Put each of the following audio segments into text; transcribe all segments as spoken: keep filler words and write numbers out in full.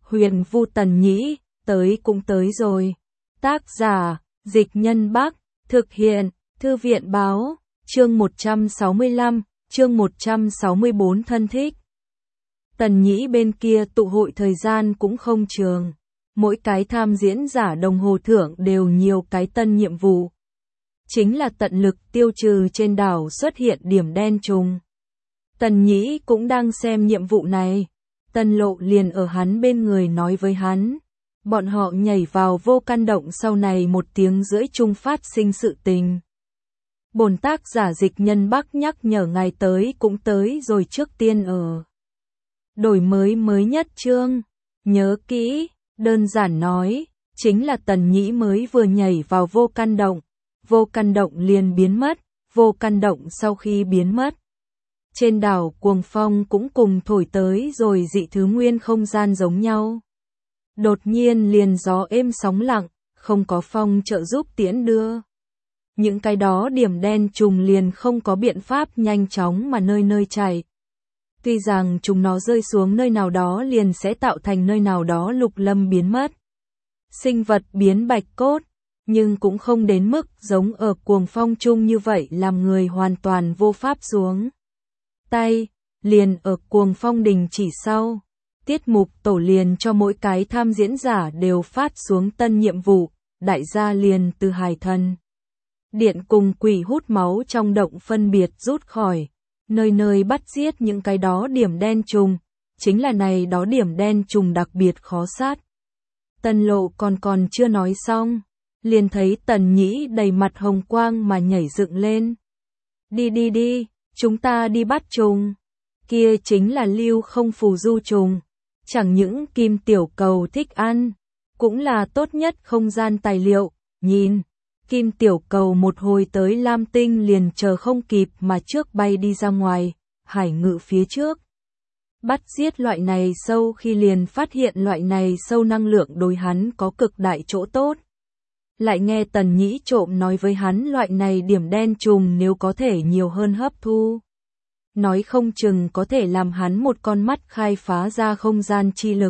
Huyền Vu Tần Nhĩ, tới cũng tới rồi. Tác giả, Dịch Nhân Bắc, thực hiện, Thư viện Báo, chương một trăm sáu mươi lăm, chương một trăm sáu mươi bốn thân thích. Tần Nhĩ bên kia tụ hội thời gian cũng không trường. Mỗi cái tham diễn giả đồng hồ thưởng đều nhiều cái tân nhiệm vụ. Chính là tận lực tiêu trừ trên đảo xuất hiện điểm đen trùng. Tần Nhĩ cũng đang xem nhiệm vụ này. Tần Lộ liền ở hắn bên người nói với hắn. Bọn họ nhảy vào vô căn động sau này một tiếng rưỡi chung phát sinh sự tình. Bổn tác giả Dịch Nhân Bắc nhắc nhở ngài tới cũng tới rồi, trước tiên ở. Đổi mới mới nhất chương. Nhớ kỹ, đơn giản nói, chính là Tần Nhĩ mới vừa nhảy vào vô căn động. Vô căn động liền biến mất, vô căn động sau khi biến mất. Trên đảo cuồng phong cũng cùng thổi tới rồi dị thứ nguyên không gian giống nhau. Đột nhiên liền gió êm sóng lặng, không có phong trợ giúp tiễn đưa. Những cái đó điểm đen trùng liền không có biện pháp nhanh chóng mà nơi nơi chạy. Tuy rằng chúng nó rơi xuống nơi nào đó liền sẽ tạo thành nơi nào đó lục lâm biến mất. Sinh vật biến bạch cốt, nhưng cũng không đến mức giống ở cuồng phong chung như vậy làm người hoàn toàn vô pháp xuống tay. Liền ở cuồng phong đình chỉ sau, tiết mục tổ liền cho mỗi cái tham diễn giả đều phát xuống tân nhiệm vụ. Đại gia liền từ Hải Thần Điện cùng quỷ hút máu trong động phân biệt rút khỏi, nơi nơi bắt giết những cái đó điểm đen trùng, chính là này đó điểm đen trùng đặc biệt khó sát. Tần Lộ còn còn chưa nói xong, liền thấy Tần Nhĩ đầy mặt hồng quang mà nhảy dựng lên. Đi đi đi, chúng ta đi bắt trùng. Kia chính là lưu không phù du trùng, chẳng những kim tiểu cầu thích ăn, cũng là tốt nhất không gian tài liệu. Nhìn, kim tiểu cầu một hồi tới Lam Tinh liền chờ không kịp mà trước bay đi ra ngoài, hải ngự phía trước. Bắt giết loại này sâu khi liền phát hiện loại này sâu năng lượng đối hắn có cực đại chỗ tốt. Lại nghe Tần Nhĩ trộm nói với hắn loại này điểm đen trùng nếu có thể nhiều hơn hấp thu. Nói không chừng có thể làm hắn một con mắt khai phá ra không gian chi lực.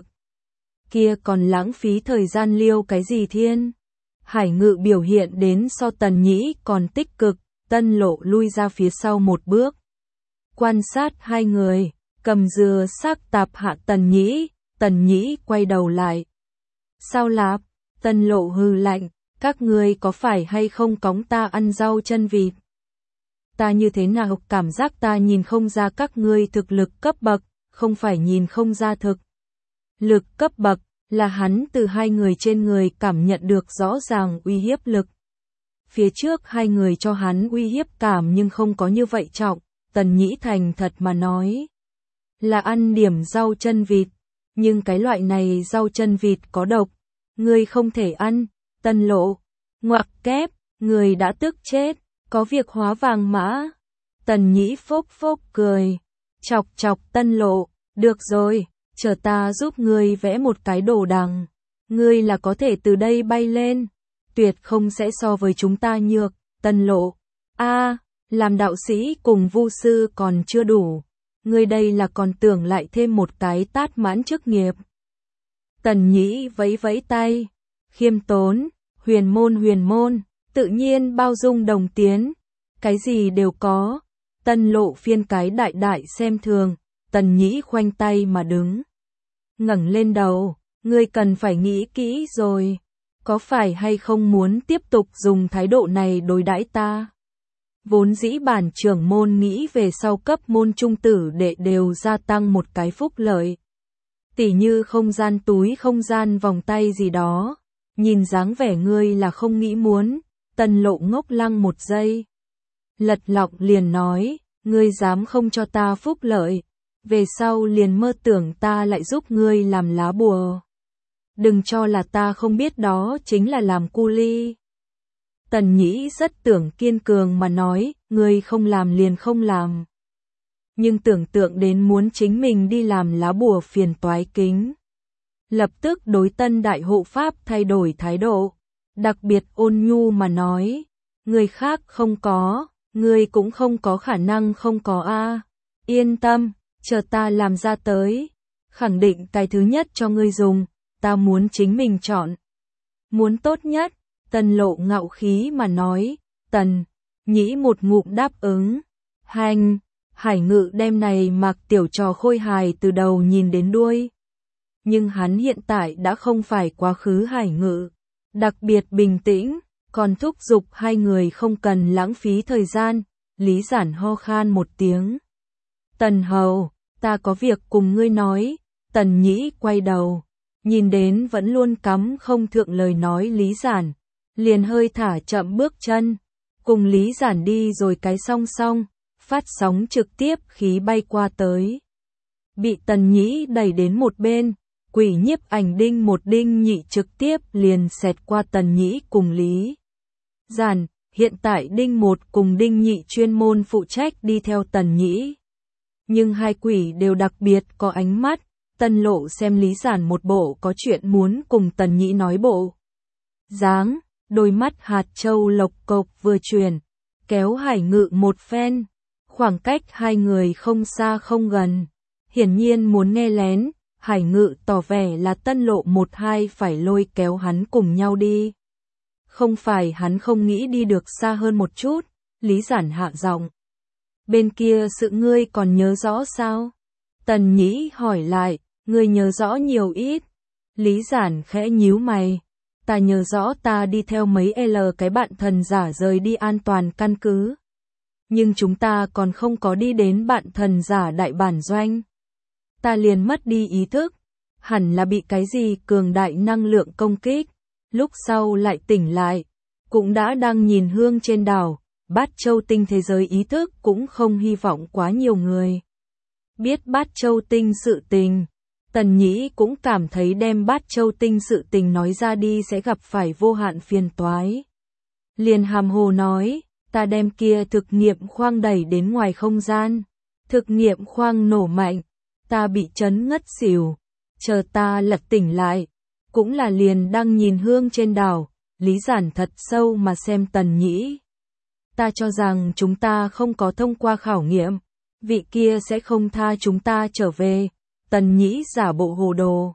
Kia còn lãng phí thời gian liêu cái gì thiên. Hải ngự biểu hiện đến so Tần Nhĩ còn tích cực, Tân Lộ lui ra phía sau một bước. Quan sát hai người, cầm dừa xác tạp hạ Tần Nhĩ, Tần Nhĩ quay đầu lại. Sao lạp? Tân Lộ hừ lạnh, các ngươi có phải hay không cõng ta ăn rau chân vịt? Ta như thế nào cảm giác ta nhìn không ra các ngươi thực lực cấp bậc, không phải nhìn không ra thực lực cấp bậc, là hắn từ hai người trên người cảm nhận được rõ ràng uy hiếp lực. Phía trước hai người cho hắn uy hiếp cảm nhưng không có như vậy trọng, Tần Nhĩ thành thật mà nói. Là ăn điểm rau chân vịt, nhưng cái loại này rau chân vịt có độc, ngươi không thể ăn. Tân Lộ, ngoặc kép, người đã tức chết, có việc hóa vàng mã. Tần Nhĩ phốc phốc cười, chọc chọc Tân Lộ, được rồi, chờ ta giúp ngươi vẽ một cái đồ đằng, ngươi là có thể từ đây bay lên, tuyệt không sẽ so với chúng ta nhược. Tân Lộ, a, à, làm đạo sĩ cùng vu sư còn chưa đủ, ngươi đây là còn tưởng lại thêm một cái tát mãn chức nghiệp. Tần Nhĩ vẫy vẫy tay, khiêm tốn, huyền môn huyền môn, tự nhiên bao dung đồng tiến, cái gì đều có. Tân Lộ phiên cái đại đại xem thường, Tần Nhĩ khoanh tay mà đứng. Ngẩng lên đầu, ngươi cần phải nghĩ kỹ rồi, có phải hay không muốn tiếp tục dùng thái độ này đối đãi ta? Vốn dĩ bản trưởng môn nghĩ về sau cấp môn trung tử đệ đều gia tăng một cái phúc lợi. Tỉ như không gian túi không gian vòng tay gì đó. Nhìn dáng vẻ ngươi là không nghĩ muốn. Tân Lộ ngốc lăng một giây. Lật lọng liền nói, ngươi dám không cho ta phúc lợi, về sau liền mơ tưởng ta lại giúp ngươi làm lá bùa. Đừng cho là ta không biết đó chính là làm cu ly. Tần Nhĩ rất tưởng kiên cường mà nói, ngươi không làm liền không làm. Nhưng tưởng tượng đến muốn chính mình đi làm lá bùa phiền toái kính. Lập tức đối Tân Đại Hộ Pháp thay đổi thái độ, đặc biệt ôn nhu mà nói, người khác không có, ngươi cũng không có khả năng không có a. Yên tâm, chờ ta làm ra tới. khẳng định cái thứ nhất cho ngươi dùng, ta muốn chính mình chọn. Muốn tốt nhất, Tần Lộ ngạo khí mà nói, Tần Nhĩ một ngụm đáp ứng. Hành, Hải Ngự đem này mặc tiểu trò khôi hài từ đầu nhìn đến đuôi. Nhưng hắn hiện tại đã không phải quá khứ Hải Ngự, đặc biệt bình tĩnh, còn thúc giục hai người không cần lãng phí thời gian. Lý Giản ho khan một tiếng. Tần Hầu, ta có việc cùng ngươi nói. Tần Nhĩ quay đầu, nhìn đến vẫn luôn cắm không thượng lời nói Lý Giản, liền hơi thả chậm bước chân, cùng Lý Giản đi rồi cái song song, phát sóng trực tiếp khí bay qua tới. Bị Tần Nhĩ đẩy đến một bên, Quỷ Nhiếp Ảnh đinh một đinh nhị trực tiếp liền xẹt qua Tần Nhĩ cùng Lý Giản. Hiện tại đinh một cùng đinh nhị chuyên môn phụ trách đi theo Tần Nhĩ. Nhưng hai quỷ đều đặc biệt có ánh mắt. Tần Lộ xem Lý Giản một bộ có chuyện muốn cùng Tần Nhĩ nói bộ dáng, đôi mắt hạt châu lộc cộc vừa chuyển, kéo Hải Ngự một phen, khoảng cách hai người không xa không gần, hiển nhiên muốn nghe lén. Hải Ngự tỏ vẻ là Tần Lộ một hai phải lôi kéo hắn cùng nhau đi. Không phải hắn không nghĩ đi được xa hơn một chút. Lý Giản hạ giọng, bên kia sự ngươi còn nhớ rõ sao? Tần Nhĩ hỏi lại, ngươi nhớ rõ nhiều ít? Lý Giản khẽ nhíu mày, ta nhớ rõ ta đi theo mấy L cái bạn thần giả rời đi an toàn căn cứ. Nhưng chúng ta còn không có đi đến bạn thần giả đại bản doanh. Ta liền mất đi ý thức, hẳn là bị cái gì cường đại năng lượng công kích, lúc sau lại tỉnh lại, cũng đã đang nhìn hương trên đảo, Bát Châu Tinh thế giới ý thức cũng không hy vọng quá nhiều người biết Bát Châu Tinh sự tình. Tần Nhĩ cũng cảm thấy đem Bát Châu Tinh sự tình nói ra đi sẽ gặp phải vô hạn phiền toái. Liền hàm hồ nói, ta đem kia thực nghiệm khoang đẩy đến ngoài không gian, thực nghiệm khoang nổ mạnh, ta bị chấn ngất xỉu, chờ ta lật tỉnh lại, cũng là liền đang nhìn hương trên đảo. Lý Giản thật sâu mà xem Tần Nhĩ. Ta cho rằng chúng ta không có thông qua khảo nghiệm, vị kia sẽ không tha chúng ta trở về. Tần Nhĩ giả bộ hồ đồ.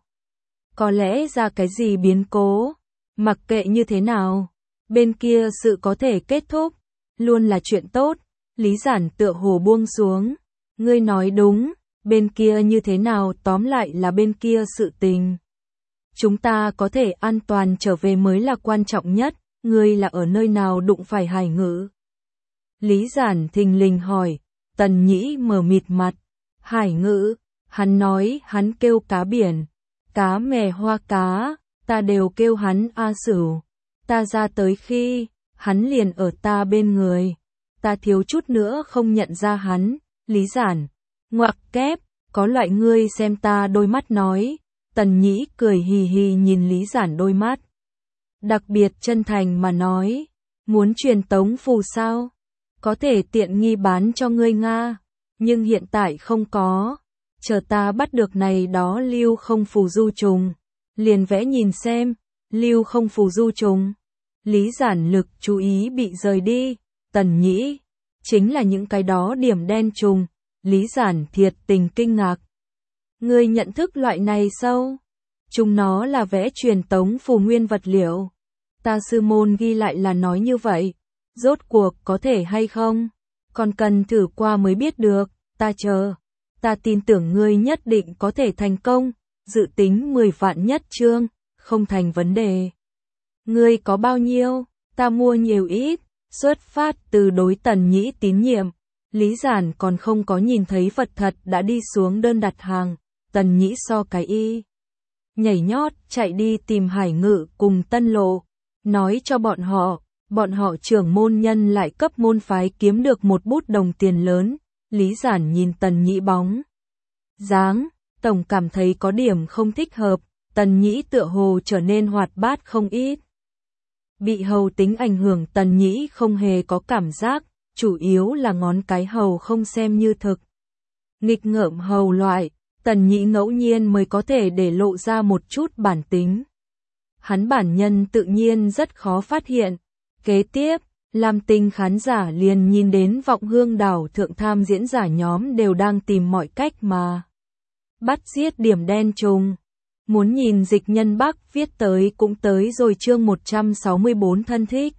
Có lẽ ra cái gì biến cố, mặc kệ như thế nào, bên kia sự có thể kết thúc, luôn là chuyện tốt. Lý Giản tựa hồ buông xuống. Ngươi nói đúng, bên kia như thế nào tóm lại là bên kia sự tình. Chúng ta có thể an toàn trở về mới là quan trọng nhất. Ngươi là ở nơi nào đụng phải Hải Ngự? Lý Giản thình lình hỏi. Tần Nhĩ mờ mịt mặt. Hải Ngự, hắn nói hắn kêu cá biển, cá mè hoa cá, ta đều kêu hắn A Sửu. Ta ra tới khi, hắn liền ở ta bên người, ta thiếu chút nữa không nhận ra hắn. Lý Giản, ngoặc kép, có loại ngươi xem ta đôi mắt nói. Tần Nhĩ cười hì hì nhìn Lý Giản đôi mắt, đặc biệt chân thành mà nói, muốn truyền tống phù sao? Có thể tiện nghi bán cho ngươi Nga, nhưng hiện tại không có. Chờ ta bắt được này đó lưu không phù du trùng, liền vẽ nhìn xem. Lưu không phù du trùng. Lý Giản lực chú ý bị rời đi. Tần Nhĩ, chính là những cái đó điểm đen trùng. Lý Giản thiệt tình kinh ngạc. Ngươi nhận thức loại này sao? Chúng nó là vẽ truyền tống phù nguyên vật liệu. Ta sư môn ghi lại là nói như vậy. Rốt cuộc có thể hay không? Còn cần thử qua mới biết được. Ta chờ. Ta tin tưởng ngươi nhất định có thể thành công. Dự tính mười vạn nhất chương, không thành vấn đề. Ngươi có bao nhiêu? Ta mua nhiều ít. Xuất phát từ đối Tần Nhĩ tín nhiệm, Lý Giản còn không có nhìn thấy vật thật đã đi xuống đơn đặt hàng. Tần Nhĩ so cái y nhảy nhót chạy đi tìm Hải Ngự cùng Tân Lộ, nói cho bọn họ, bọn họ trưởng môn nhân lại cấp môn phái kiếm được một bút đồng tiền lớn. Lý Giản nhìn Tần Nhĩ bóng dáng, tổng cảm thấy có điểm không thích hợp. Tần Nhĩ tựa hồ trở nên hoạt bát không ít. Bị hầu tính ảnh hưởng Tần Nhĩ không hề có cảm giác, chủ yếu là ngón cái hầu không xem như thực. Nghịch ngợm hầu loại, Tần Nhĩ ngẫu nhiên mới có thể để lộ ra một chút bản tính. Hắn bản nhân tự nhiên rất khó phát hiện. Kế tiếp, Lam Tinh khán giả liền nhìn đến Vọng Hương đảo thượng tham diễn giả nhóm đều đang tìm mọi cách mà bắt giết điểm đen trùng. Muốn nhìn Dịch Nhân Bắc viết tới cũng tới rồi chương một trăm sáu mươi bốn thân thích.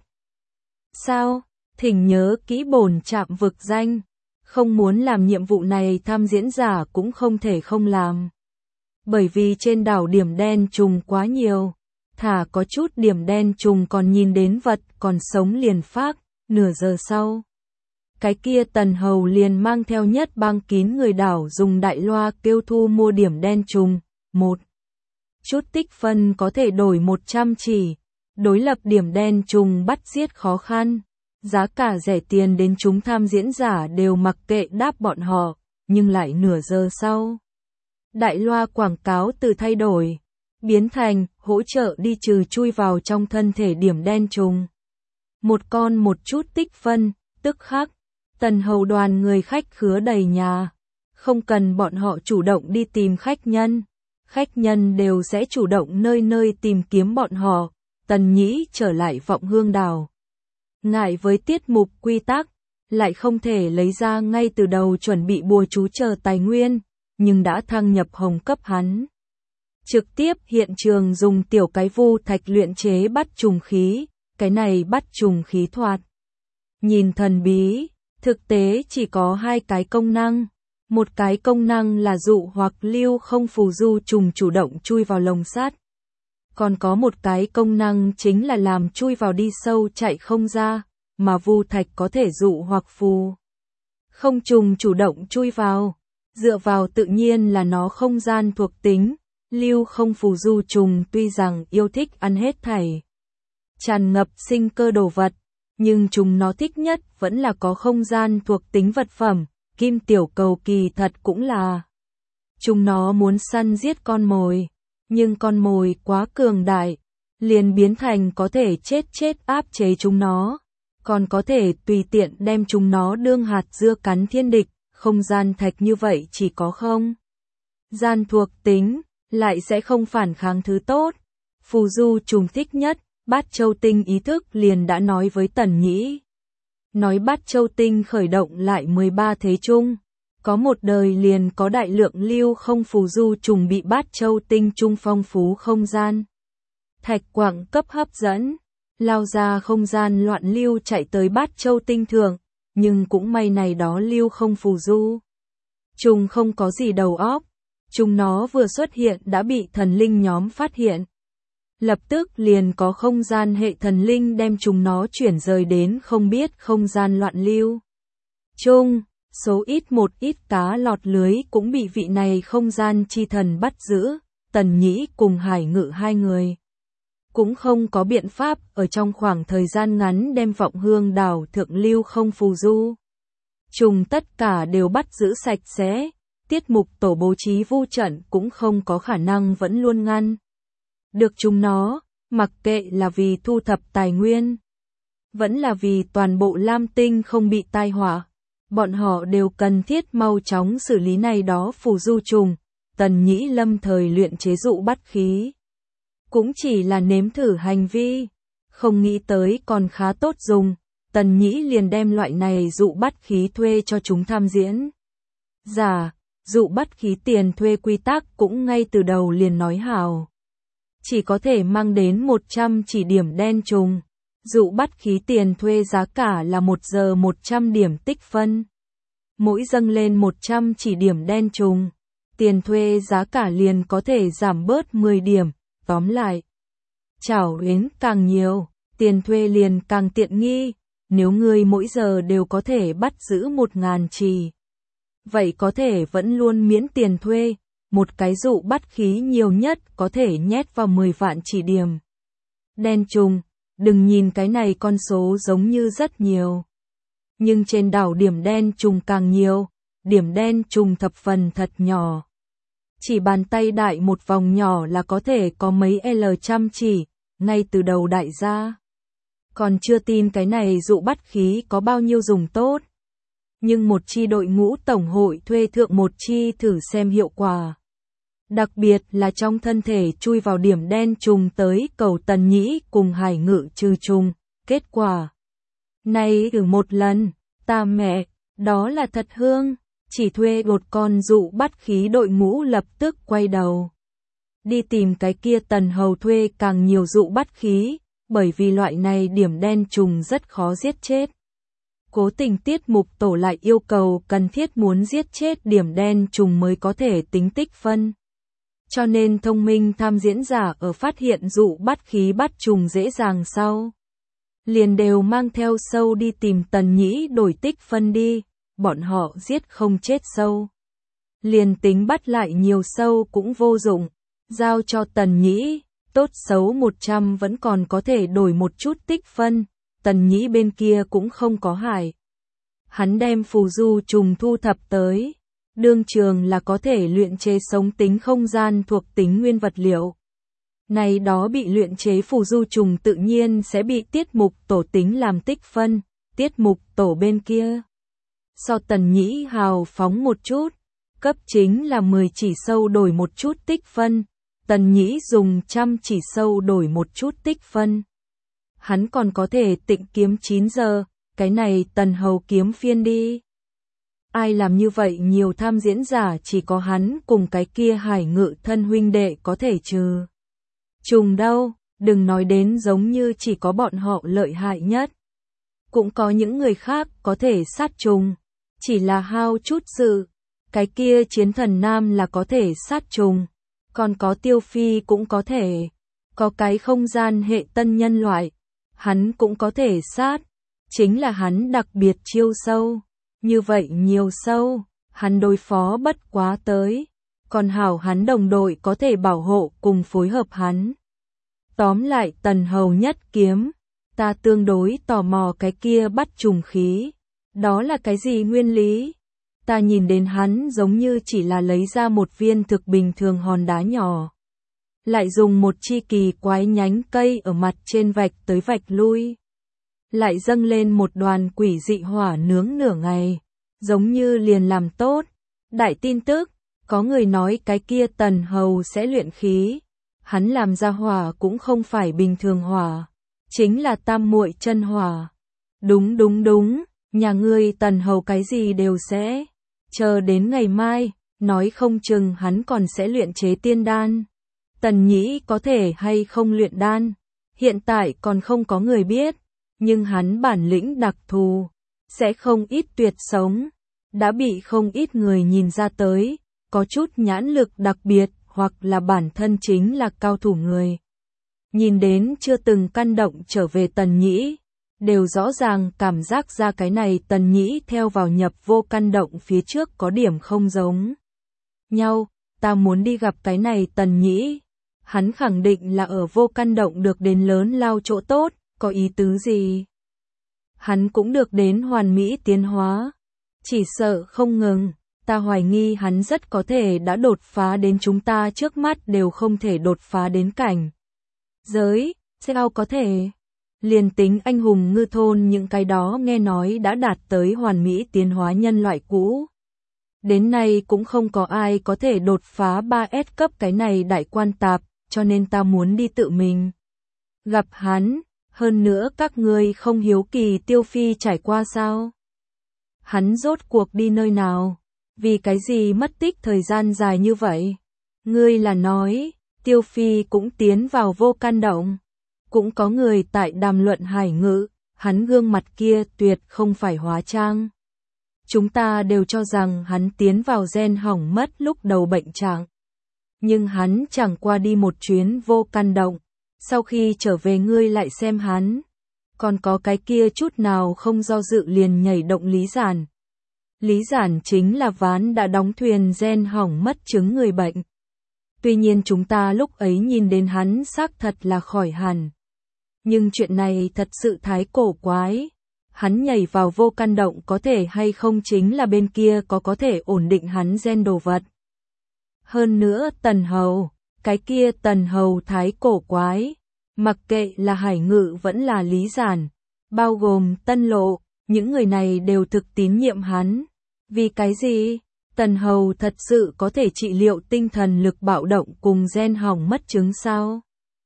Sao? Thỉnh nhớ kỹ bổn trạm vực danh. Không muốn làm nhiệm vụ này tham diễn giả cũng không thể không làm. Bởi vì trên đảo điểm đen trùng quá nhiều. Thả có chút điểm đen trùng còn nhìn đến vật còn sống liền phác, nửa giờ sau. Cái kia Tần Hầu liền mang theo nhất bang kín người đảo dùng đại loa kêu thu mua điểm đen trùng. Một chút tích phân có thể đổi một trăm chỉ. Đối lập điểm đen trùng bắt giết khó khăn. Giá cả rẻ tiền đến chúng tham diễn giả đều mặc kệ đáp bọn họ, nhưng lại nửa giờ sau. Đại loa quảng cáo từ thay đổi, biến thành hỗ trợ đi trừ chui vào trong thân thể điểm đen trùng. Một con một chút tích phân, tức khắc, Tần Hầu đoàn người khách khứa đầy nhà. Không cần bọn họ chủ động đi tìm khách nhân. Khách nhân đều sẽ chủ động nơi nơi tìm kiếm bọn họ. Tần Nhĩ trở lại Vọng Hương đảo. Ngại với tiết mục quy tắc, lại không thể lấy ra ngay từ đầu chuẩn bị bùa chú chờ tài nguyên, nhưng đã thăng nhập hồng cấp hắn. Trực tiếp hiện trường dùng tiểu cái vu thạch luyện chế bắt trùng khí, cái này bắt trùng khí thoạt. Nhìn thần bí, thực tế chỉ có hai cái công năng. Một cái công năng là dụ hoặc lưu không phù du trùng chủ động chui vào lồng sắt. Còn có một cái công năng chính là làm chui vào đi sâu chạy không ra, mà vu thạch có thể dụ hoặc phù. Không trùng chủ động chui vào, dựa vào tự nhiên là nó không gian thuộc tính, lưu không phù du trùng tuy rằng yêu thích ăn hết thảy. Tràn ngập sinh cơ đồ vật, nhưng chúng nó thích nhất vẫn là có không gian thuộc tính vật phẩm, kim tiểu cầu kỳ thật cũng là. Chúng nó muốn săn giết con mồi. Nhưng con mồi quá cường đại, liền biến thành có thể chết chết áp chế chúng nó, còn có thể tùy tiện đem chúng nó đương hạt dưa cắn thiên địch, không gian thạch như vậy chỉ có không. Gian thuộc tính, lại sẽ không phản kháng thứ tốt. Phù du trùng thích nhất, Bát Châu Tinh ý thức liền đã nói với Tần Nhĩ. Nói Bát Châu Tinh khởi động lại mười ba thế chung. Có một đời liền có đại lượng lưu không phù du trùng bị Bát Châu Tinh trung phong phú không gian. Thạch quảng cấp hấp dẫn, lao ra không gian loạn lưu chạy tới Bát Châu Tinh thượng, nhưng cũng may này đó lưu không phù du. Trùng không có gì đầu óc, chúng nó vừa xuất hiện đã bị thần linh nhóm phát hiện. Lập tức liền có không gian hệ thần linh đem chúng nó chuyển rời đến không biết không gian loạn lưu. Chung. Số ít một ít cá lọt lưới cũng bị vị này không gian chi thần bắt giữ, Tần Nhĩ cùng Hải Ngự hai người. Cũng không có biện pháp ở trong khoảng thời gian ngắn đem Vọng Hương đảo thượng lưu không phù du. Trùng tất cả đều bắt giữ sạch sẽ, tiết mục tổ bố trí vu trận cũng không có khả năng vẫn luôn ngăn. Được chúng nó, mặc kệ là vì thu thập tài nguyên, vẫn là vì toàn bộ Lam Tinh không bị tai họa. Bọn họ đều cần thiết mau chóng xử lý này đó phù du trùng. Tần Nhĩ lâm thời luyện chế dụ bắt khí. Cũng chỉ là nếm thử hành vi. Không nghĩ tới còn khá tốt dùng. Tần Nhĩ liền đem loại này dụ bắt khí thuê cho chúng tham diễn. Giả, dụ bắt khí tiền thuê quy tắc cũng ngay từ đầu liền nói hào. Chỉ có thể mang đến một trăm chỉ điểm đen trùng. Dụ bắt khí tiền thuê giá cả là một giờ một trăm điểm tích phân. Mỗi dâng lên một trăm chỉ điểm đen trùng. Tiền thuê giá cả liền có thể giảm bớt mười điểm. Tóm lại, chảo yến càng nhiều, tiền thuê liền càng tiện nghi. Nếu người mỗi giờ đều có thể bắt giữ một ngàn chỉ. Vậy có thể vẫn luôn miễn tiền thuê. Một cái dụ bắt khí nhiều nhất có thể nhét vào mười vạn chỉ điểm đen trùng. Đừng nhìn cái này con số giống như rất nhiều. Nhưng trên đảo điểm đen trùng càng nhiều, điểm đen trùng thập phần thật nhỏ. Chỉ bàn tay đại một vòng nhỏ là có thể có mấy L trăm chỉ, ngay từ đầu đại gia. Còn chưa tin cái này dụ bắt khí có bao nhiêu dùng tốt. Nhưng một chi đội ngũ tổng hội thuê thượng một chi thử xem hiệu quả. Đặc biệt là trong thân thể chui vào điểm đen trùng tới cầu Tần Nhĩ cùng Hải Ngự trừ trùng. Kết quả này thử một lần, ta mẹ, đó là thật hương. chỉ thuê một con dụ bắt khí đội ngũ lập tức quay đầu. Đi tìm cái kia Tần Hầu thuê càng nhiều dụ bắt khí, bởi vì loại này điểm đen trùng rất khó giết chết. Cố tình tiết mục tổ lại yêu cầu cần thiết muốn giết chết điểm đen trùng mới có thể tính tích phân. Cho nên thông minh tham diễn giả ở phát hiện dụ bắt khí bắt trùng dễ dàng sau. Liền đều mang theo sâu đi tìm Tần Nhĩ đổi tích phân đi, bọn họ giết không chết sâu. Liền tính bắt lại nhiều sâu cũng vô dụng, giao cho Tần Nhĩ, tốt xấu một trăm vẫn còn có thể đổi một chút tích phân, Tần Nhĩ bên kia cũng không có hại. Hắn đem phù du trùng thu thập tới, đương trường là có thể luyện chế sống tính không gian thuộc tính nguyên vật liệu. Này đó bị luyện chế phù du trùng tự nhiên sẽ bị tiết mục tổ tính làm tích phân, tiết mục tổ bên kia. So Tần Nhĩ hào phóng một chút, cấp chính là mười chỉ sâu đổi một chút tích phân, Tần Nhĩ dùng trăm chỉ sâu đổi một chút tích phân. Hắn còn có thể tịnh kiếm chín giờ, cái này Tần Hầu kiếm phiên đi. Ai làm như vậy nhiều tham diễn giả chỉ có hắn cùng cái kia Hải Ngự thân huynh đệ có thể trừ. Trùng đâu, đừng nói đến giống như chỉ có bọn họ lợi hại nhất. Cũng có những người khác có thể sát trùng, chỉ là hao chút sự. Cái kia Chiến Thần Nam là có thể sát trùng, còn có Tiêu Phi cũng có thể. Có cái không gian hệ tân nhân loại, hắn cũng có thể sát. Chính là hắn đặc biệt chiêu sâu. Như vậy nhiều sâu, hắn đối phó bất quá tới. Còn hảo hắn đồng đội có thể bảo hộ cùng phối hợp hắn. Tóm lại Tần Hầu nhất kiếm, ta tương đối tò mò cái kia bắt trùng khí. Đó là cái gì nguyên lý? Ta nhìn đến hắn giống như chỉ là lấy ra một viên thực bình thường hòn đá nhỏ. Lại dùng một chi kỳ quái nhánh cây ở mặt trên vạch tới vạch lui. Lại dâng lên một đoàn quỷ dị hỏa nướng nửa ngày. Giống như liền làm tốt. Đại tin tức, có người nói cái kia Tần Hầu sẽ luyện khí. Hắn làm ra hỏa cũng không phải bình thường hỏa. Chính là tam muội chân hỏa. Đúng đúng đúng, nhà ngươi Tần Hầu cái gì đều sẽ. Chờ đến ngày mai, nói không chừng hắn còn sẽ luyện chế tiên đan. Tần Nhĩ có thể hay không luyện đan, hiện tại còn không có người biết, nhưng hắn bản lĩnh đặc thù, sẽ không ít tuyệt sống, đã bị không ít người nhìn ra tới, có chút nhãn lực đặc biệt hoặc là bản thân chính là cao thủ người. Nhìn đến chưa từng căn động trở về Tần Nhĩ, đều rõ ràng cảm giác ra cái này Tần Nhĩ theo vào nhập vô căn động phía trước có điểm không giống nhau, ta muốn đi gặp cái này Tần Nhĩ. Hắn khẳng định là ở vô căn động được đến lớn lao chỗ tốt, có ý tứ gì? Hắn cũng được đến hoàn mỹ tiến hóa. Chỉ sợ không ngừng, ta hoài nghi hắn rất có thể đã đột phá đến chúng ta trước mắt đều không thể đột phá đến cảnh giới, sao có thể? Liền tính anh hùng ngư thôn những cái đó nghe nói đã đạt tới hoàn mỹ tiến hóa nhân loại cũ. Đến nay cũng không có ai có thể đột phá ba S cấp cái này đại quan tạp, cho nên ta muốn đi tự mình gặp hắn, hơn nữa các ngươi không hiếu kỳ Tiêu Phi trải qua sao? Hắn rốt cuộc đi nơi nào? Vì cái gì mất tích thời gian dài như vậy? Ngươi là nói, Tiêu Phi cũng tiến vào vô căn động. Cũng có người tại đàm luận Hải Ngự, hắn gương mặt kia tuyệt không phải hóa trang. Chúng ta đều cho rằng hắn tiến vào gen hỏng mất lúc đầu bệnh trạng. Nhưng hắn chẳng qua đi một chuyến vô căn động, sau khi trở về ngươi lại xem hắn. Còn có cái kia chút nào không do dự liền nhảy động Lý Giản. Lý Giản chính là ván đã đóng thuyền gen hỏng mất chứng người bệnh. Tuy nhiên chúng ta lúc ấy nhìn đến hắn xác thật là khỏi hẳn. Nhưng chuyện này thật sự thái cổ quái. Hắn nhảy vào vô căn động có thể hay không chính là bên kia có có thể ổn định hắn gen đồ vật. Hơn nữa Tần Hầu, cái kia Tần Hầu thái cổ quái. Mặc kệ là Hải Ngự vẫn là Lý Giản, bao gồm Tân Lộ, những người này đều thực tín nhiệm hắn. Vì cái gì? Tần Hầu thật sự có thể trị liệu tinh thần lực bạo động cùng gen hỏng mất chứng sao?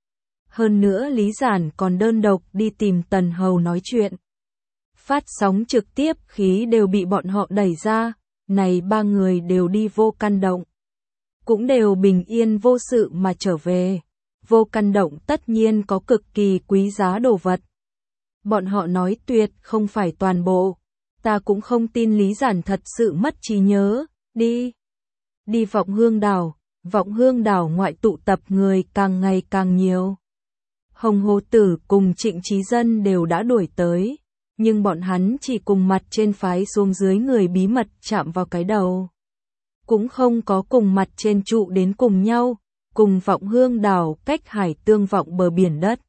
Hơn nữa Lý Giản còn đơn độc đi tìm Tần Hầu nói chuyện. Phát sóng trực tiếp khí đều bị bọn họ đẩy ra, này ba người đều đi vô căn động. Cũng đều bình yên vô sự mà trở về. Vô căn động tất nhiên có cực kỳ quý giá đồ vật. Bọn họ nói tuyệt không phải toàn bộ. Ta cũng không tin Lý Giản thật sự mất trí nhớ. Đi. Đi Vọng Hương Đảo. Vọng Hương Đảo ngoại tụ tập người càng ngày càng nhiều. Hồng Hồ Tử cùng Trịnh Chí Dân đều đã đuổi tới. Nhưng bọn hắn chỉ cùng mặt trên phái xuống dưới người bí mật chạm vào cái đầu. Cũng không có cùng mặt trên trụ đến cùng nhau. Cùng Vọng Hương Đảo cách hải tương vọng bờ biển đất.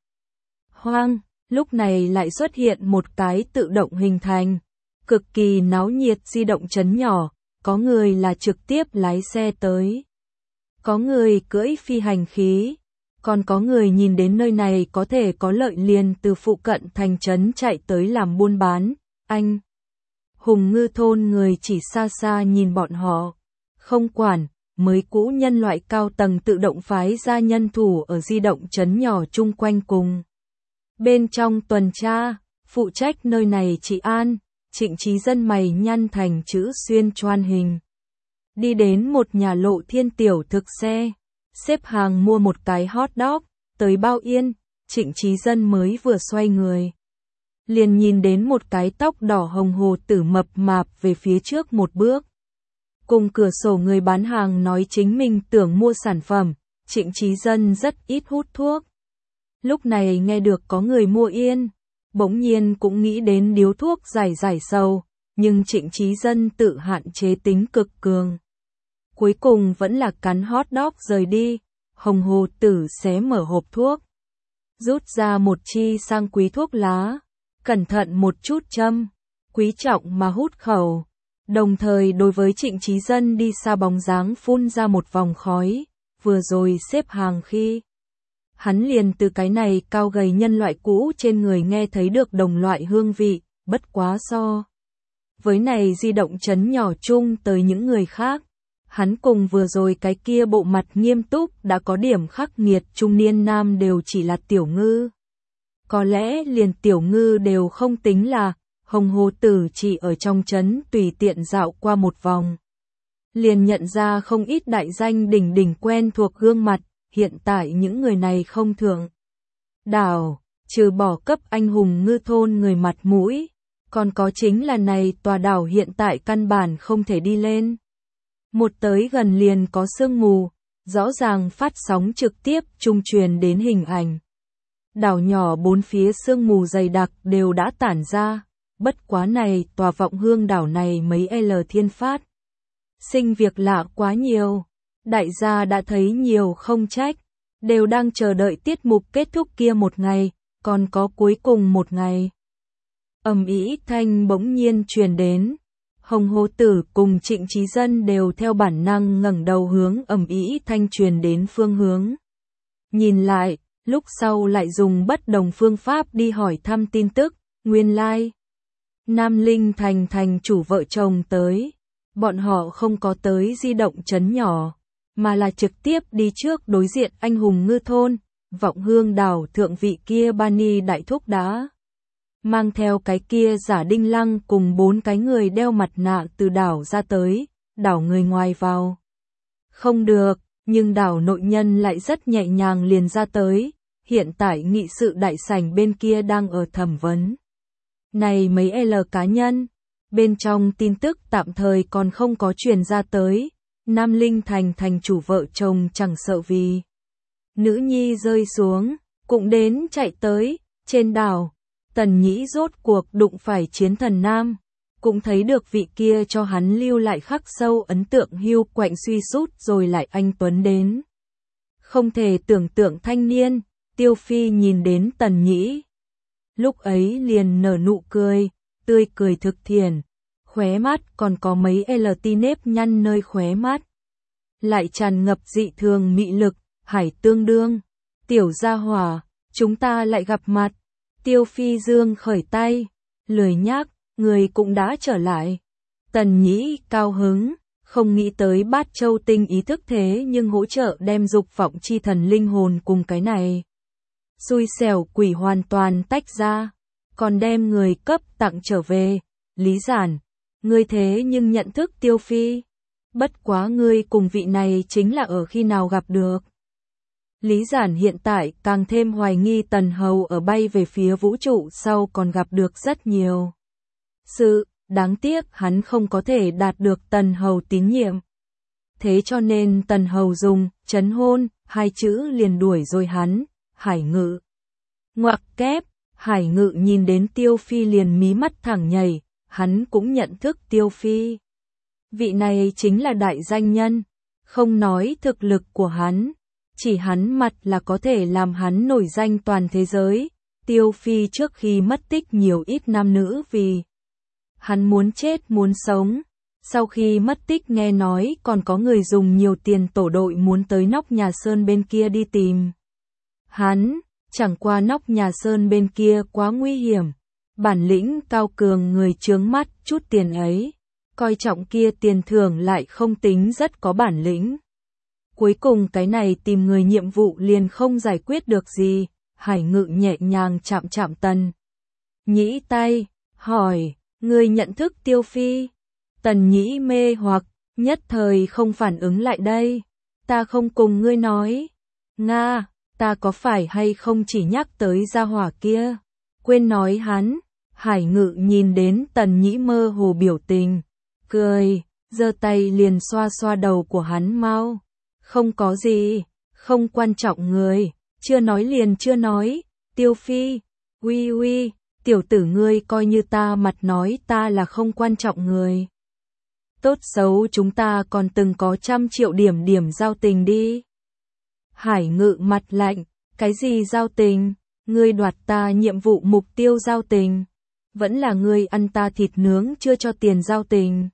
Hoang, lúc này lại xuất hiện một cái tự động hình thành. Cực kỳ náo nhiệt di động trấn nhỏ. Có người là trực tiếp lái xe tới. Có người cưỡi phi hành khí. Còn có người nhìn đến nơi này có thể có lợi liền từ phụ cận thành trấn chạy tới làm buôn bán. Anh Hùng Ngư thôn người chỉ xa xa nhìn bọn họ. Không quản, mới cũ nhân loại cao tầng tự động phái ra nhân thủ ở di động trấn nhỏ chung quanh cùng. Bên trong tuần tra, phụ trách nơi này trị an, Trịnh Chí Dân mày nhăn thành chữ xuyên choan hình. Đi đến một nhà Lộ Thiên tiểu thực xe, xếp hàng mua một cái hot dog, tới Bao Yên, Trịnh Chí Dân mới vừa xoay người. Liền nhìn đến một cái tóc đỏ Hồng Hồ Tử mập mạp về phía trước một bước. Cùng cửa sổ người bán hàng nói chính mình tưởng mua sản phẩm, Trịnh Chí Dân rất ít hút thuốc. Lúc này nghe được có người mua yên, bỗng nhiên cũng nghĩ đến điếu thuốc giải giải sầu, nhưng Trịnh Chí Dân tự hạn chế tính cực cường. Cuối cùng vẫn là cắn hot dog rời đi, Hồng Hồ Tử xé mở hộp thuốc. Rút ra một chi sang quý thuốc lá, cẩn thận một chút châm, quý trọng mà hút khẩu. Đồng thời đối với Trịnh Chí Dân đi xa bóng dáng phun ra một vòng khói, vừa rồi xếp hàng khi. Hắn liền từ cái này cao gầy nhân loại cũ trên người nghe thấy được đồng loại hương vị, bất quá so. Với này di động trấn nhỏ chung tới những người khác, hắn cùng vừa rồi cái kia bộ mặt nghiêm túc đã có điểm khắc nghiệt trung niên nam đều chỉ là tiểu ngư. Có lẽ liền tiểu ngư đều không tính là, Hồng Hồ Tử chỉ ở trong trấn tùy tiện dạo qua một vòng. Liền nhận ra không ít đại danh đỉnh đỉnh quen thuộc gương mặt, hiện tại những người này không thường. Đảo, trừ bỏ cấp anh hùng ngư thôn người mặt mũi, còn có chính là này tòa đảo hiện tại căn bản không thể đi lên. Một tới gần liền có sương mù, rõ ràng phát sóng trực tiếp trung truyền đến hình ảnh. Đảo nhỏ bốn phía sương mù dày đặc đều đã tản ra, bất quá này tòa Vọng Hương đảo này mấy L thiên phát. Sinh việc lạ quá nhiều, đại gia đã thấy nhiều không trách, đều đang chờ đợi tiết mục kết thúc kia một ngày, còn có cuối cùng một ngày. Ầm ĩ thanh bỗng nhiên truyền đến. Hồng Hồ Tử cùng Trịnh Chí Dân đều theo bản năng ngẩng đầu hướng ầm ĩ thanh truyền đến phương hướng. Nhìn lại, lúc sau lại dùng bất đồng phương pháp đi hỏi thăm tin tức, nguyên lai. Like. Nam Linh Thành thành chủ vợ chồng tới. Bọn họ không có tới di động trấn nhỏ, mà là trực tiếp đi trước đối diện anh hùng ngư thôn, Vọng Hương đảo thượng vị kia Bani đại thúc đã. Mang theo cái kia giả Đinh Lăng cùng bốn cái người đeo mặt nạ từ đảo ra tới, đảo người ngoài vào. Không được, nhưng đảo nội nhân lại rất nhẹ nhàng liền ra tới, hiện tại nghị sự đại sảnh bên kia đang ở thẩm vấn. Này mấy L cá nhân, bên trong tin tức tạm thời còn không có truyền ra tới, Nam Linh Thành thành chủ vợ chồng chẳng sợ vì. Nữ nhi rơi xuống, cũng đến chạy tới, trên đảo. Tần Nhĩ rốt cuộc đụng phải chiến thần nam, cũng thấy được vị kia cho hắn lưu lại khắc sâu ấn tượng hưu quạnh suy sút rồi lại anh Tuấn đến. Không thể tưởng tượng thanh niên, Tiêu Phi nhìn đến Tần Nhĩ. Lúc ấy liền nở nụ cười, tươi cười thực thiện, khóe mắt còn có mấy L ti nếp nhăn nơi khóe mắt. Lại tràn ngập dị thường mị lực, hải tương đương. Tiểu gia hỏa, chúng ta lại gặp mặt. Tiêu Phi dương khởi tay, lười nhác, người cũng đã trở lại. Tần Nhĩ cao hứng, không nghĩ tới Bát Châu Tinh ý thức thế nhưng hỗ trợ đem dục vọng chi thần linh hồn cùng cái này. Xui xẻo quỷ hoàn toàn tách ra, còn đem người cấp tặng trở về. Lý Giản, ngươi thế nhưng nhận thức Tiêu Phi. Bất quá ngươi cùng vị này chính là ở khi nào gặp được. Lý Giản hiện tại càng thêm hoài nghi Tần Hầu ở bay về phía vũ trụ sau còn gặp được rất nhiều sự, đáng tiếc hắn không có thể đạt được Tần Hầu tín nhiệm. Thế cho nên Tần Hầu dùng trấn hôn hai chữ liền đuổi rồi hắn. Hải Ngự. Ngoặc kép, Hải Ngự nhìn đến Tiêu Phi liền mí mắt thẳng nhảy, hắn cũng nhận thức Tiêu Phi. Vị này chính là đại danh nhân, không nói thực lực của hắn, chỉ hắn mặt là có thể làm hắn nổi danh toàn thế giới. Tiêu Phi trước khi mất tích nhiều ít nam nữ vì hắn muốn chết muốn sống. Sau khi mất tích nghe nói còn có người dùng nhiều tiền tổ đội muốn tới nóc nhà Sơn bên kia đi tìm hắn, chẳng qua nóc nhà Sơn bên kia quá nguy hiểm. Bản lĩnh cao cường người chướng mắt chút tiền ấy, coi trọng kia tiền thưởng lại không tính rất có bản lĩnh. Cuối cùng cái này tìm người nhiệm vụ liền không giải quyết được gì. Hải Ngự nhẹ nhàng chạm chạm Tần Nhĩ tay, hỏi, ngươi nhận thức Tiêu Phi? Tần Nhĩ mê hoặc, nhất thời không phản ứng lại đây. Ta không cùng ngươi nói. Nga, ta có phải hay không chỉ nhắc tới gia hỏa kia? Quên nói hắn. Hải Ngự nhìn đến Tần Nhĩ mơ hồ biểu tình, cười, giơ tay liền xoa xoa đầu của hắn mau. Không có gì, không quan trọng người, chưa nói liền chưa nói. Tiêu Phi, uy uy, tiểu tử ngươi coi như ta mặt nói ta là không quan trọng người. Tốt xấu chúng ta còn từng có trăm triệu điểm điểm giao tình đi. Hải Ngự mặt lạnh, cái gì giao tình? Ngươi đoạt ta nhiệm vụ mục tiêu giao tình? Vẫn là ngươi ăn ta thịt nướng chưa cho tiền giao tình?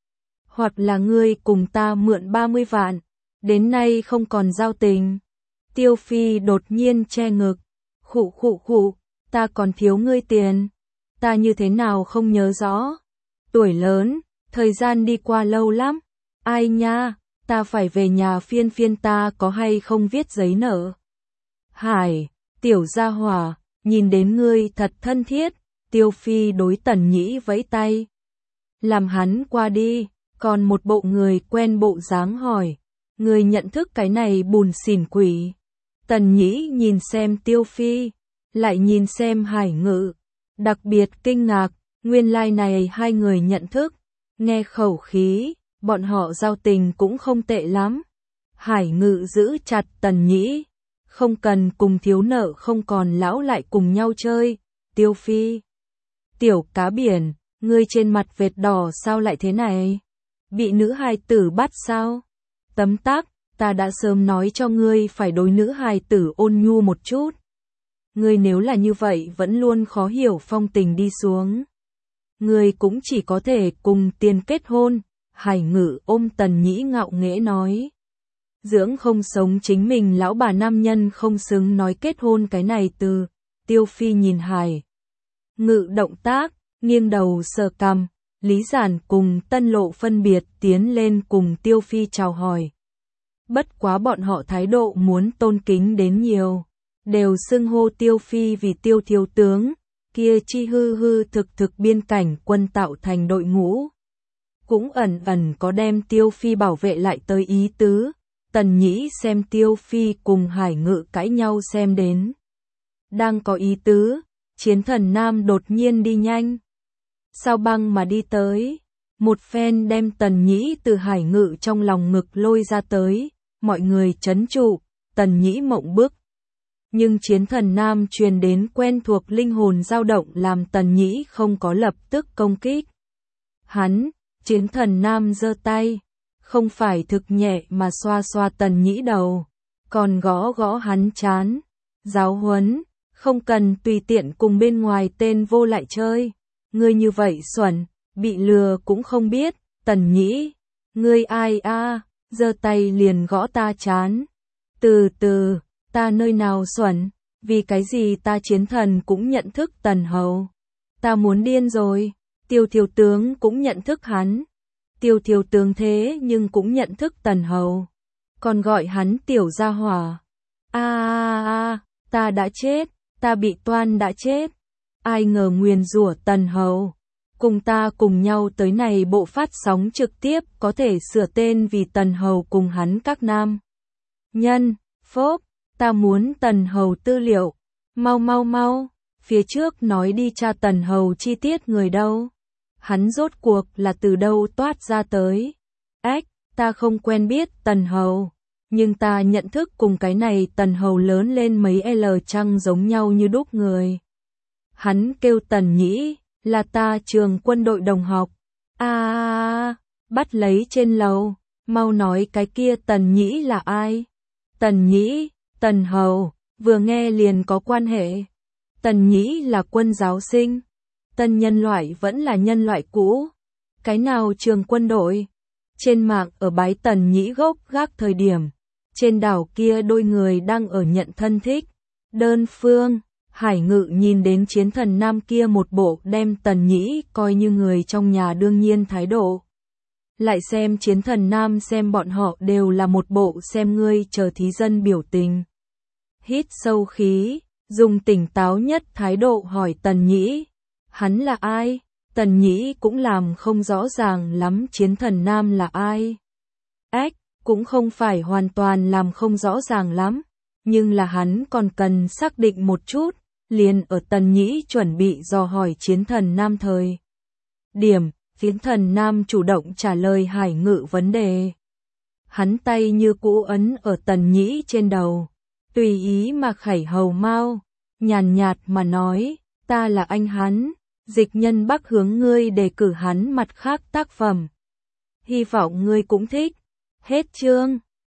Hoặc là ngươi cùng ta mượn ba mươi vạn, đến nay không còn giao tình? Tiêu Phi đột nhiên che ngực, khụ khụ khụ, ta còn thiếu ngươi tiền. Ta như thế nào không nhớ rõ. Tuổi lớn, thời gian đi qua lâu lắm. Ai nha, ta phải về nhà phiên phiên ta có hay không viết giấy nợ. Hải, tiểu gia hỏa, nhìn đến ngươi thật thân thiết. Tiêu Phi đối Tần Nhĩ vẫy tay, làm hắn qua đi. Còn một bộ người quen bộ dáng hỏi, ngươi nhận thức cái này bùn xỉn quỷ? Tần Nhĩ nhìn xem Tiêu Phi, lại nhìn xem Hải Ngự, đặc biệt kinh ngạc, nguyên lai like này hai người nhận thức. Nghe khẩu khí, bọn họ giao tình cũng không tệ lắm. Hải Ngự giữ chặt Tần Nhĩ, không cần cùng thiếu nợ không còn lão lại cùng nhau chơi. Tiêu Phi, tiểu cá biển, ngươi trên mặt vệt đỏ sao lại thế này? Bị nữ hài tử bắt sao? Tấm tắc, ta đã sớm nói cho ngươi phải đối nữ hài tử ôn nhu một chút. Ngươi nếu là như vậy vẫn luôn khó hiểu phong tình đi xuống. Ngươi cũng chỉ có thể cùng tiền kết hôn. Hải Ngự ôm Tần Nhĩ ngạo nghễ nói. Dưỡng không sống chính mình lão bà nam nhân không xứng nói kết hôn cái này từ. Tiêu Phi nhìn Hải Ngự động tác, nghiêng đầu sờ cằm. Lý Giản cùng Tân Lộ phân biệt tiến lên cùng Tiêu Phi chào hỏi. Bất quá bọn họ thái độ muốn tôn kính đến nhiều, đều xưng hô Tiêu Phi vì Tiêu thiếu tướng, kia chi hư hư thực thực biên cảnh quân tạo thành đội ngũ. Cũng ẩn ẩn có đem Tiêu Phi bảo vệ lại tới ý tứ. Tần Nhĩ xem Tiêu Phi cùng Hải Ngự cãi nhau xem đến đang có ý tứ, Chiến Thần Nam đột nhiên đi nhanh. Sao băng mà đi tới, một phen đem Tần Nhĩ từ Hải Ngự trong lòng ngực lôi ra tới, mọi người chấn trụ, Tần Nhĩ mộng bức. Nhưng Chiến Thần Nam truyền đến quen thuộc linh hồn dao động làm Tần Nhĩ không có lập tức công kích. Hắn, Chiến Thần Nam giơ tay, không phải thực nhẹ mà xoa xoa Tần Nhĩ đầu, còn gõ gõ hắn trán. Giáo huấn, không cần tùy tiện cùng bên ngoài tên vô lại chơi. Ngươi như vậy xuẩn, bị lừa cũng không biết. Tần Nhĩ, ngươi ai a? Giơ tay liền gõ ta trán. Từ từ, ta nơi nào xuẩn, vì cái gì ta Chiến Thần cũng nhận thức Tần Hầu. Ta muốn điên rồi. Tiêu thiếu tướng cũng nhận thức hắn. Tiêu thiếu tướng thế nhưng cũng nhận thức Tần Hầu, còn gọi hắn tiểu gia hỏa. A a a, ta đã chết, ta bị toan đã chết. Ai ngờ nguyền rủa Tần Hầu. cùng ta cùng nhau tới này bộ phát sóng trực tiếp có thể sửa tên vì Tần Hầu cùng hắn các nam nhân, phốp, ta muốn Tần Hầu tư liệu, mau mau mau, phía trước nói đi tra Tần Hầu chi tiết người đâu, hắn rốt cuộc là từ đâu toát ra tới, ếch, ta không quen biết Tần Hầu, nhưng ta nhận thức cùng cái này Tần Hầu lớn lên mấy L chăng giống nhau như đúc người. Hắn kêu Tần Nhĩ, là ta trường quân đội đồng học. A à, bắt lấy trên lầu, mau nói cái kia Tần Nhĩ là ai? Tần Nhĩ, Tần Hầu, vừa nghe liền có quan hệ. Tần Nhĩ là quân giáo sinh. Tân nhân loại vẫn là nhân loại cũ. Cái nào trường quân đội? Trên mạng ở bái Tần Nhĩ gốc gác thời điểm. Trên đảo kia đôi người đang ở nhận thân thích. Đơn phương. Hải Ngự nhìn đến chiến thần nam kia một bộ đem Tần Nhĩ coi như người trong nhà đương nhiên thái độ. Lại xem chiến thần nam xem bọn họ đều là một bộ xem ngươi chờ thí dân biểu tình. Hít sâu khí, dùng tỉnh táo nhất thái độ hỏi Tần Nhĩ. Hắn là ai? Tần Nhĩ cũng làm không rõ ràng lắm chiến thần nam là ai. Ếch, cũng không phải hoàn toàn làm không rõ ràng lắm, nhưng là hắn còn cần xác định một chút. Liền ở Tần Nhĩ chuẩn bị dò hỏi chiến thần nam thời điểm, chiến thần nam chủ động trả lời Hải Ngự vấn đề. Hắn tay như cũ ấn ở Tần Nhĩ trên đầu, tùy ý mà khẩy hầu mau, nhàn nhạt mà nói, ta là anh hắn, dịch nhân Bắc hướng ngươi đề cử hắn mặt khác tác phẩm. Hy vọng ngươi cũng thích. Hết chương.